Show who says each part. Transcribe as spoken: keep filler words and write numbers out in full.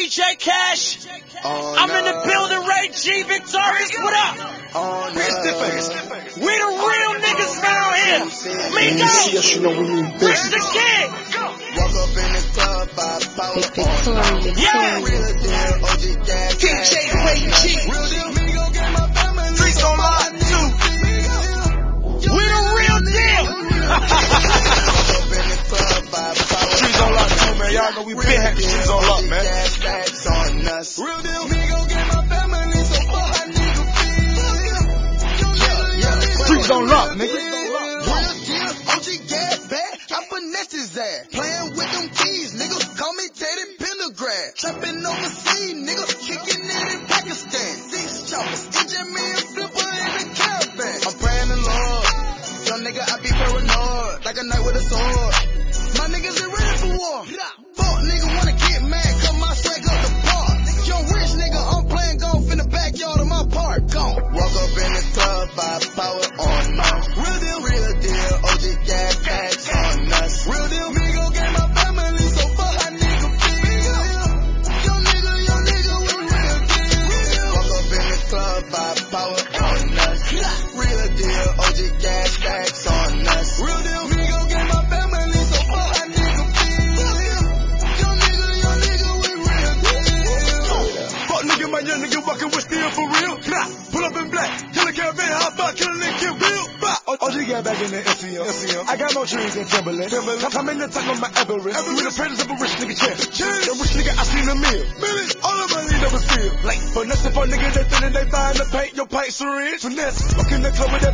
Speaker 1: D J Cash. Oh, I'm no. in the building, Ray G, Victorious, what up?
Speaker 2: Oh, no.
Speaker 1: We the real niggas around here. Me go.
Speaker 3: Yes, you know we need
Speaker 1: Rich the Kid.
Speaker 2: Walk up in the club, by power
Speaker 4: Victorious.
Speaker 1: Yeah.
Speaker 2: Real deal, O G Cash.
Speaker 1: D J Ray G.
Speaker 2: Real deal, me go get my family.
Speaker 1: Streets on lock, too. We the real deal.
Speaker 3: Streets on lock too, man. Y'all know we been having streets on lock, man.
Speaker 2: Real deal. Me go get my family, so fuck I nigga feel.
Speaker 3: Streets on lock, nigga.
Speaker 2: Real deal, O G gas bad. I finesse his ass. Playing with them keys, nigga. Call me Teddy Pendergrass. Trapping overseas, nigga. Kicking it in Pakistan. Six choppers, engine me and flipper in the caravan. I'm praying to Lord. Young nigga, I be paranoid. Like a knight with a sword. My niggas ain't ready for war. Fuck nigga wanna get mad, cut my swag up the park. Young rich nigga, I'm playing golf in the backyard of my park. Gone. Walk up in the club, by power on us. Real deal, real deal. O G gas packs on us. Real deal, me go get my family, so fuck a nigga feel. Young nigga, young nigga, we real deal. Walk up in the club, by power on us. Real deal, O G gas packs on us. Real deal, me go get my family, so fuck a nigga feel. Young nigga, young nigga, we real deal.
Speaker 3: Fuck nigga, my young nigga walking with steel for real. Pull up in black, yellow caravan, hot spot, kill a nigga, kill real. O G got back in the S C M. I got more trees than Timberland. Timberland. I'm in the top of my Everest. Everest. We the presence of a rich nigga champ. The rich nigga, I seen a meal. Millions, all of my never steal. Like, finesse for nigga, they thinking they buying the paint, your paint syringe. Finesse, walk in the club with that